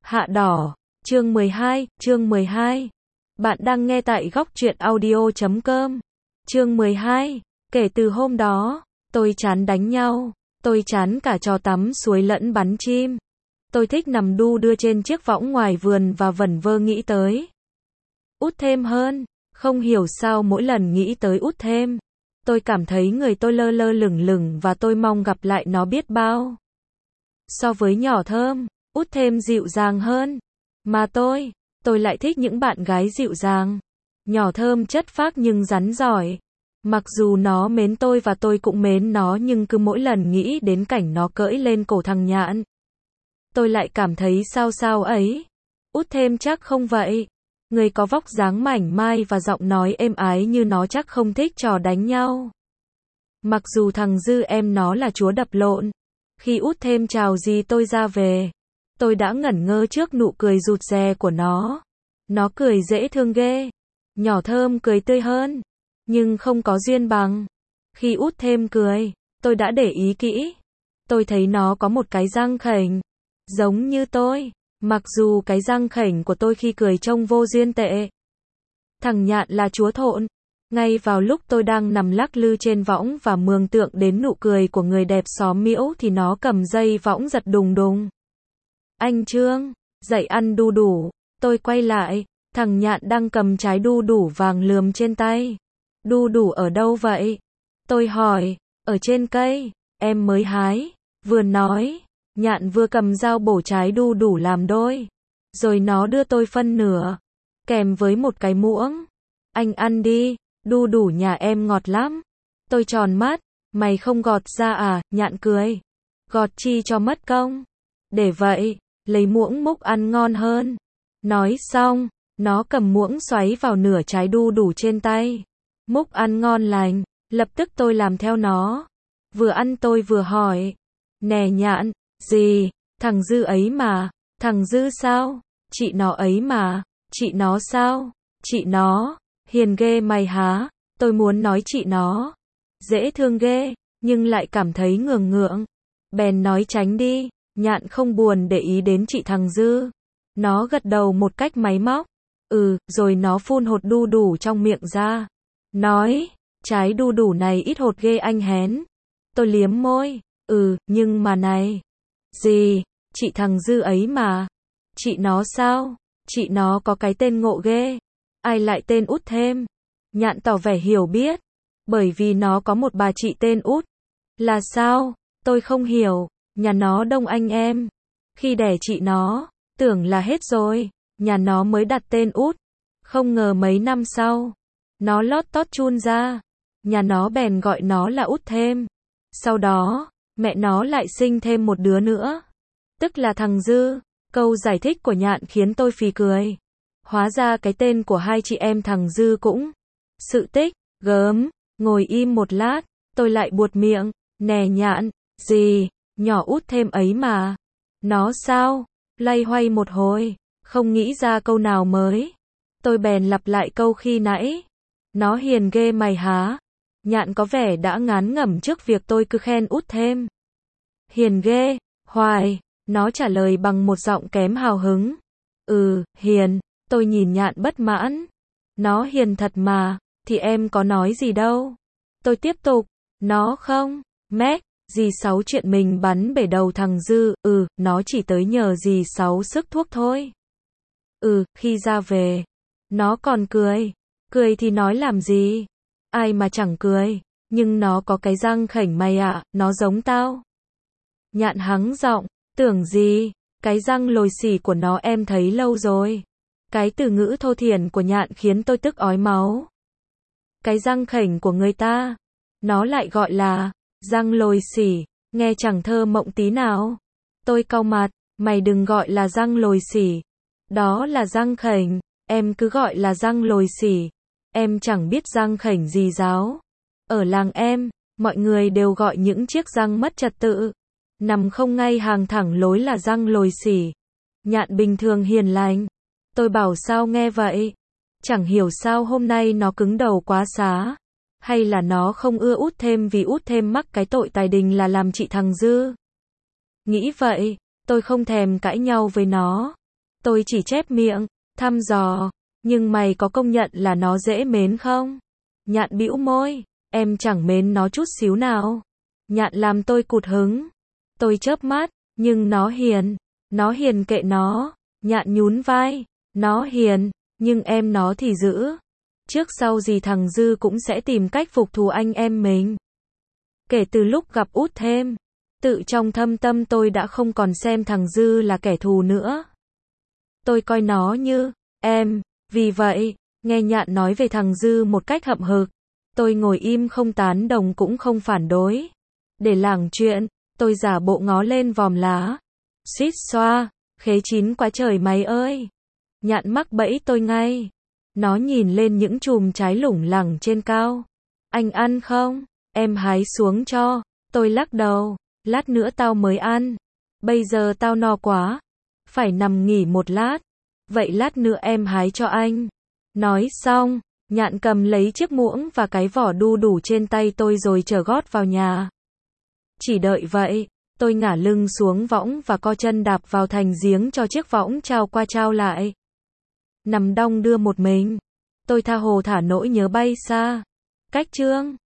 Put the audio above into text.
Hạ đỏ, chương 12. Bạn đang nghe tại góc truyện audio.com. Chương 12. Kể từ hôm đó, tôi chán đánh nhau, tôi chán cả trò tắm suối lẫn bắn chim. Tôi thích nằm đu đưa trên chiếc võng ngoài vườn và vẩn vơ nghĩ tới Út Thêm hơn. Không hiểu sao mỗi lần nghĩ tới Út Thêm, tôi cảm thấy người tôi lơ lơ lửng lửng và tôi mong gặp lại nó biết bao. So với nhỏ Thơm, Út Thêm dịu dàng hơn. Mà tôi lại thích những bạn gái dịu dàng. Nhỏ Thơm chất phác nhưng rắn giỏi. Mặc dù nó mến tôi và tôi cũng mến nó, nhưng cứ mỗi lần nghĩ đến cảnh nó cưỡi lên cổ thằng Nhạn, tôi lại cảm thấy sao sao ấy. Út Thêm chắc không vậy. Người có vóc dáng mảnh mai và giọng nói êm ái như nó chắc không thích trò đánh nhau. Mặc dù thằng Dư em nó là chúa đập lộn. Khi Út Thêm chào gì tôi ra về, tôi đã ngẩn ngơ trước nụ cười rụt rè của nó. Nó cười dễ thương ghê. Nhỏ Thơm cười tươi hơn, nhưng không có duyên bằng. Khi Út Thêm cười, tôi đã để ý kỹ. Tôi thấy nó có một cái răng khểnh, giống như tôi. Mặc dù cái răng khểnh của tôi khi cười trông vô duyên tệ. Thằng Nhạn là chúa thộn. Ngay vào lúc tôi đang nằm lắc lư trên võng và mường tượng đến nụ cười của người đẹp xóm Miễu thì nó cầm dây võng giật đùng đùng. Anh Trương, dậy ăn đu đủ. Tôi quay lại, thằng Nhạn đang cầm trái đu đủ vàng lườm trên tay. Đu đủ ở đâu vậy? Tôi hỏi. Ở trên cây, em mới hái. Vừa nói, Nhạn vừa cầm dao bổ trái đu đủ làm đôi. Rồi nó đưa tôi phân nửa, kèm với một cái muỗng. Anh ăn đi, đu đủ nhà em ngọt lắm. Tôi tròn mắt, mày không gọt ra à? Nhạn cười. Gọt chi cho mất công. Để vậy, lấy muỗng múc ăn ngon hơn. Nói xong, nó cầm muỗng xoáy vào nửa trái đu đủ trên tay. Múc ăn ngon lành. Lập tức tôi làm theo nó. Vừa ăn tôi vừa hỏi. Nè Nhạn, gì? Thằng Dư ấy mà. Thằng Dư sao? Chị nó ấy mà. Chị nó sao? Chị nó. Hiền ghê mày há. Tôi muốn nói chị nó. Dễ thương ghê, nhưng lại cảm thấy ngượng ngượng. Bèn nói tránh đi. Nhạn không buồn để ý đến chị thằng Dư. Nó gật đầu một cách máy móc. Rồi nó phun hột đu đủ trong miệng ra. Nói, trái đu đủ này ít hột ghê anh hén. Tôi liếm môi. Nhưng mà này. Gì? Chị thằng Dư ấy mà. Chị nó sao? Chị nó có cái tên ngộ ghê. Ai lại tên Út Thêm? Nhạn tỏ vẻ hiểu biết. Bởi vì nó có một bà chị tên Út. Là sao? Tôi không hiểu. Nhà nó đông anh em. Khi đẻ chị nó, tưởng là hết rồi. Nhà nó mới đặt tên Út. Không ngờ mấy năm sau, nó lót tót chun ra. Nhà nó bèn gọi nó là Út Thêm. Sau đó, mẹ nó lại sinh thêm một đứa nữa. Tức là thằng Dư. Câu giải thích của Nhạn khiến tôi phì cười. Hóa ra cái tên của hai chị em thằng Dư cũng sự tích. Gớm. Ngồi im một lát, tôi lại buột miệng. Nè Nhạn, gì? Nhỏ Út Thêm ấy mà. Nó sao? Loay hoay một hồi, không nghĩ ra câu nào mới. Tôi bèn lặp lại câu khi nãy. Nó hiền ghê mày há. Nhạn có vẻ đã ngán ngẩm trước việc tôi cứ khen Út Thêm. Hiền ghê, hoài. Nó trả lời bằng một giọng kém hào hứng. Hiền. Tôi nhìn Nhạn bất mãn. Nó hiền thật mà, thì em có nói gì đâu. Tôi tiếp tục. Nó không, mét, dì Sáu chuyện mình bắn bể đầu thằng Dư, nó chỉ tới nhờ dì Sáu sức thuốc thôi. Khi ra về, nó còn cười. Cười thì nói làm gì? Ai mà chẳng cười, nhưng nó có cái răng khểnh mày ạ, nó giống tao. Nhạn hắng giọng, tưởng gì, cái răng lồi xỉ của nó em thấy lâu rồi. Cái từ ngữ thô thiển của Nhạn khiến tôi tức ói máu. Cái răng khểnh của người ta, nó lại gọi là răng lồi xỉ, nghe chẳng thơ mộng tí nào. Tôi cau mặt, mày đừng gọi là răng lồi xỉ. Đó là răng khểnh, em cứ gọi là răng lồi xỉ. Em chẳng biết răng khểnh gì giáo. Ở làng em, mọi người đều gọi những chiếc răng mất trật tự, nằm không ngay hàng thẳng lối là răng lồi xỉ. Nhạn bình thường hiền lành. Tôi bảo sao nghe vậy. Chẳng hiểu sao hôm nay nó cứng đầu quá xá. Hay là nó không ưa Út Thêm vì Út Thêm mắc cái tội tài đình là làm chị thằng Dư. Nghĩ vậy, tôi không thèm cãi nhau với nó. Tôi chỉ chép miệng, thăm dò. Nhưng mày có công nhận là nó dễ mến không? Nhạn bĩu môi. Em chẳng mến nó chút xíu nào. Nhạn làm tôi cụt hứng. Tôi chớp mắt. Nhưng nó hiền. Nó hiền kệ nó. Nhạn nhún vai. Nó hiền. Nhưng em nó thì dữ. Trước sau gì thằng Dư cũng sẽ tìm cách phục thù anh em mình. Kể từ lúc gặp Út Thêm, tự trong thâm tâm tôi đã không còn xem thằng Dư là kẻ thù nữa. Tôi coi nó như em. Vì vậy, nghe Nhạn nói về thằng Dư một cách hậm hực, tôi ngồi im không tán đồng cũng không phản đối. Để lảng chuyện, tôi giả bộ ngó lên vòm lá. Xít xoa, khế chín quá trời mày ơi. Nhạn mắc bẫy tôi ngay. Nó nhìn lên những chùm trái lủng lẳng trên cao. Anh ăn không? Em hái xuống cho. Tôi lắc đầu. Lát nữa tao mới ăn. Bây giờ tao no quá. Phải nằm nghỉ một lát. Vậy lát nữa em hái cho anh. Nói xong, Nhạn cầm lấy chiếc muỗng và cái vỏ đu đủ trên tay tôi rồi chở gót vào nhà. Chỉ đợi vậy, tôi ngả lưng xuống võng và co chân đạp vào thành giếng cho chiếc võng trao qua trao lại. Nằm đong đưa một mình, tôi tha hồ thả nỗi nhớ bay xa. Cách chương